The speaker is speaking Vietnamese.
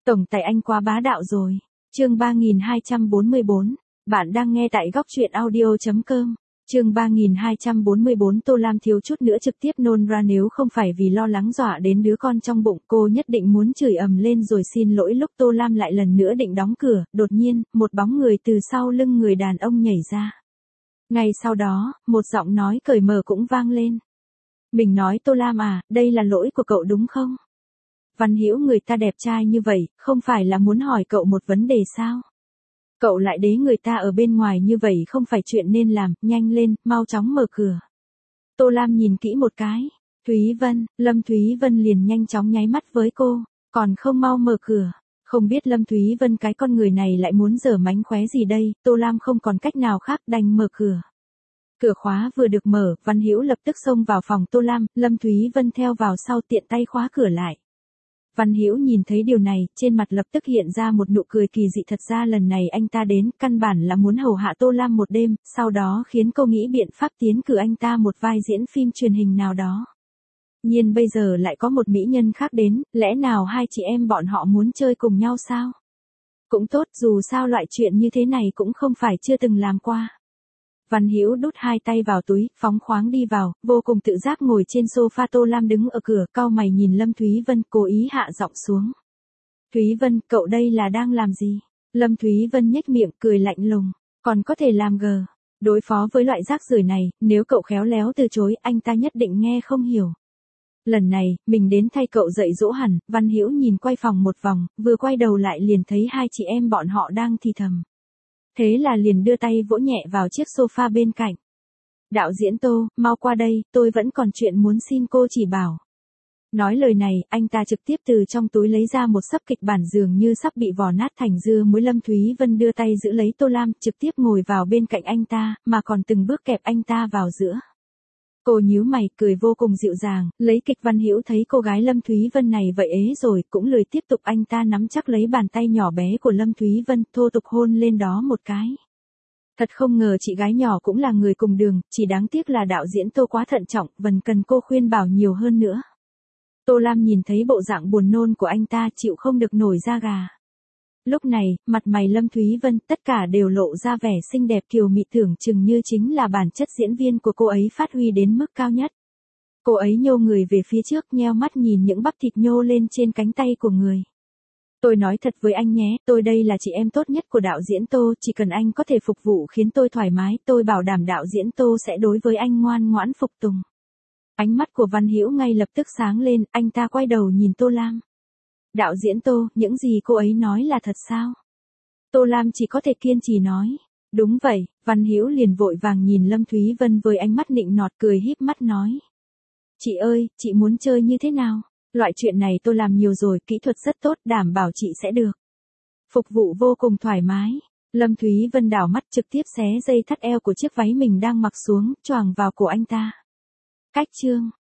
Tổng tài anh quá bá đạo rồi. Chương 3244, bạn đang nghe tại góc truyện audio.com. Chương 3244 Tô Lam thiếu chút nữa trực tiếp nôn ra, nếu không phải vì lo lắng dọa đến đứa con trong bụng, cô nhất định muốn chửi ầm lên rồi xin lỗi. Lúc Tô Lam lại lần nữa định đóng cửa, đột nhiên, một bóng người từ sau lưng người đàn ông nhảy ra. Ngay sau đó, một giọng nói cởi mở cũng vang lên. Mình nói Tô Lam à, đây là lỗi của cậu đúng không? Văn Hữu người ta đẹp trai như vậy, không phải là muốn hỏi cậu một vấn đề sao? Cậu lại đế người ta ở bên ngoài như vậy không phải chuyện nên làm, nhanh lên, mau chóng mở cửa. Tô Lam nhìn kỹ một cái. Thúy Vân, Lâm Thúy Vân liền nhanh chóng nháy mắt với cô, còn không mau mở cửa. Không biết Lâm Thúy Vân cái con người này lại muốn giở mánh khóe gì đây, Tô Lam không còn cách nào khác đành mở cửa. Cửa khóa vừa được mở, Văn Hữu lập tức xông vào phòng Tô Lam, Lâm Thúy Vân theo vào sau tiện tay khóa cửa lại. Văn Hữu nhìn thấy điều này, trên mặt lập tức hiện ra một nụ cười kỳ dị, thật ra lần này anh ta đến, căn bản là muốn hầu hạ Tô Lam một đêm, sau đó khiến cô nghĩ biện pháp tiến cử anh ta một vai diễn phim truyền hình nào đó. Nhưng bây giờ lại có một mỹ nhân khác đến, lẽ nào hai chị em bọn họ muốn chơi cùng nhau sao? Cũng tốt, dù sao loại chuyện như thế này cũng không phải chưa từng làm qua. Văn Hữu đút hai tay vào túi, phóng khoáng đi vào, vô cùng tự giác ngồi trên sofa. Tô Lam đứng ở cửa, cau mày nhìn Lâm Thúy Vân, cố ý hạ giọng xuống. Thúy Vân, cậu đây là đang làm gì? Lâm Thúy Vân nhếch miệng, cười lạnh lùng, còn có thể làm gờ. Đối phó với loại rác rưởi này, nếu cậu khéo léo từ chối, anh ta nhất định nghe không hiểu. Lần này, mình đến thay cậu dạy dỗ hẳn. Văn Hữu nhìn quay phòng một vòng, vừa quay đầu lại liền thấy hai chị em bọn họ đang thì thầm. Thế là liền đưa tay vỗ nhẹ vào chiếc sofa bên cạnh. Đạo diễn Tô, mau qua đây, tôi vẫn còn chuyện muốn xin cô chỉ bảo. Nói lời này, anh ta trực tiếp từ trong túi lấy ra một sấp kịch bản dường như sắp bị vò nát thành dưa muối. Lâm Thúy Vân đưa tay giữ lấy Tô Lam, trực tiếp ngồi vào bên cạnh anh ta, mà còn từng bước kẹp anh ta vào giữa. Cô nhíu mày, cười vô cùng dịu dàng, lấy kịch. Văn Hữu thấy cô gái Lâm Thúy Vân này vậy ế rồi, cũng lười tiếp tục, anh ta nắm chắc lấy bàn tay nhỏ bé của Lâm Thúy Vân, thô tục hôn lên đó một cái. Thật không ngờ chị gái nhỏ cũng là người cùng đường, chỉ đáng tiếc là đạo diễn Tô quá thận trọng, vẫn cần cô khuyên bảo nhiều hơn nữa. Tô Lam nhìn thấy bộ dạng buồn nôn của anh ta, chịu không được nổi da gà. Lúc này, mặt mày Lâm Thúy Vân tất cả đều lộ ra vẻ xinh đẹp kiều mị, tưởng chừng như chính là bản chất diễn viên của cô ấy phát huy đến mức cao nhất. Cô ấy nhô người về phía trước, nheo mắt nhìn những bắp thịt nhô lên trên cánh tay của người. Tôi nói thật với anh nhé, tôi đây là chị em tốt nhất của đạo diễn Tô, chỉ cần anh có thể phục vụ khiến tôi thoải mái, tôi bảo đảm đạo diễn Tô sẽ đối với anh ngoan ngoãn phục tùng. Ánh mắt của Văn Hữu ngay lập tức sáng lên, anh ta quay đầu nhìn Tô Lam. Đạo diễn Tô, những gì cô ấy nói là thật sao? Tô Lam chỉ có thể kiên trì nói. Đúng vậy. Văn Hữu liền vội vàng nhìn Lâm Thúy Vân với ánh mắt nịnh nọt, cười híp mắt nói. Chị ơi, chị muốn chơi như thế nào? Loại chuyện này tôi làm nhiều rồi, kỹ thuật rất tốt, đảm bảo chị sẽ được. Phục vụ vô cùng thoải mái. Lâm Thúy Vân đảo mắt, trực tiếp xé dây thắt eo của chiếc váy mình đang mặc xuống, choàng vào cổ anh ta. Cách chương.